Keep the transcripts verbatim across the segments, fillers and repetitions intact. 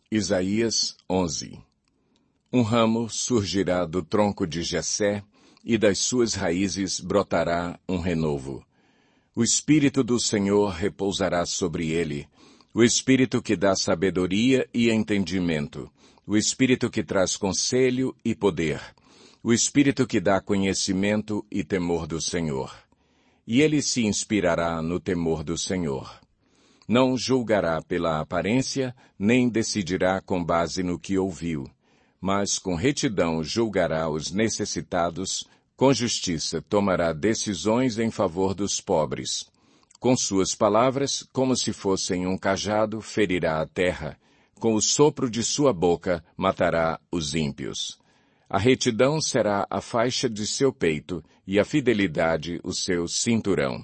Isaías onze. Um ramo surgirá do tronco de Jessé, e das suas raízes brotará um renovo. O Espírito do Senhor repousará sobre ele, o Espírito que dá sabedoria e entendimento, o Espírito que traz conselho e poder, o Espírito que dá conhecimento e temor do Senhor. E ele se inspirará no temor do Senhor. Não julgará pela aparência, nem decidirá com base no que ouviu, mas com retidão julgará os necessitados, com justiça tomará decisões em favor dos pobres. Com suas palavras, como se fossem um cajado, ferirá a terra, com o sopro de sua boca matará os ímpios. A retidão será a faixa de seu peito, e a fidelidade o seu cinturão.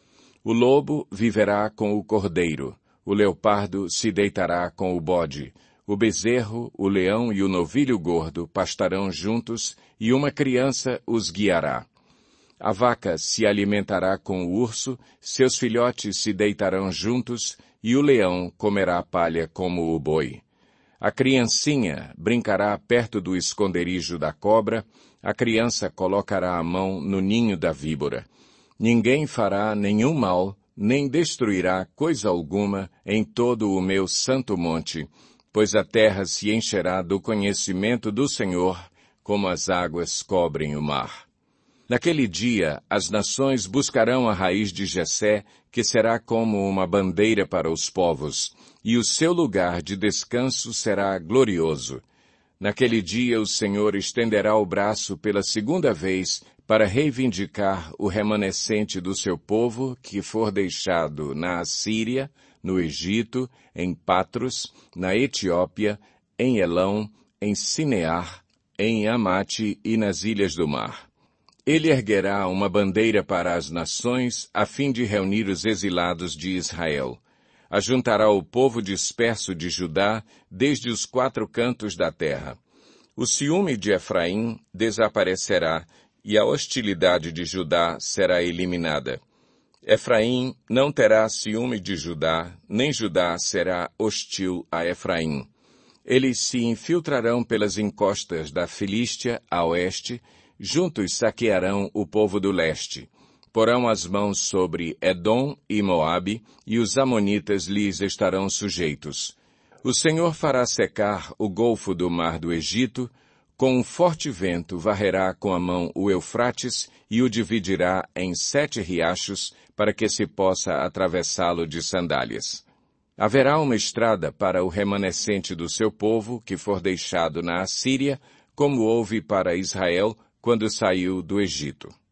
O lobo viverá com o cordeiro, o leopardo se deitará com o bode, o bezerro, o leão e o novilho gordo pastarão juntos, e uma criança os guiará. A vaca se alimentará com o urso, seus filhotes se deitarão juntos, e o leão comerá palha como o boi. A criancinha brincará perto do esconderijo da cobra, a criança colocará a mão no ninho da víbora. Ninguém fará nenhum mal, nem destruirá coisa alguma em todo o meu santo monte, pois a terra se encherá do conhecimento do Senhor, como as águas cobrem o mar. Naquele dia, as nações buscarão a raiz de Jessé, que será como uma bandeira para os povos, e o seu lugar de descanso será glorioso. Naquele dia o Senhor estenderá o braço pela segunda vez para reivindicar o remanescente do seu povo que for deixado na Assíria, no Egito, em Patros, na Etiópia, em Elão, em Sinear, em Amate e nas ilhas do mar. Ele erguerá uma bandeira para as nações, a fim de reunir os exilados de Israel. Ajuntará o povo disperso de Judá desde os quatro cantos da terra. O ciúme de Efraim desaparecerá, e a hostilidade de Judá será eliminada. Efraim não terá ciúme de Judá, nem Judá será hostil a Efraim. Eles se infiltrarão pelas encostas da Filístia a oeste, juntos saquearão o povo do leste. Porão as mãos sobre Edom e Moabe, e os amonitas lhes estarão sujeitos. O Senhor fará secar o golfo do mar do Egito, com um forte vento varrerá com a mão o Eufrates e o dividirá em sete riachos, para que se possa atravessá-lo de sandálias. Haverá uma estrada para o remanescente do seu povo, que for deixado na Assíria, como houve para Israel quando saiu do Egito.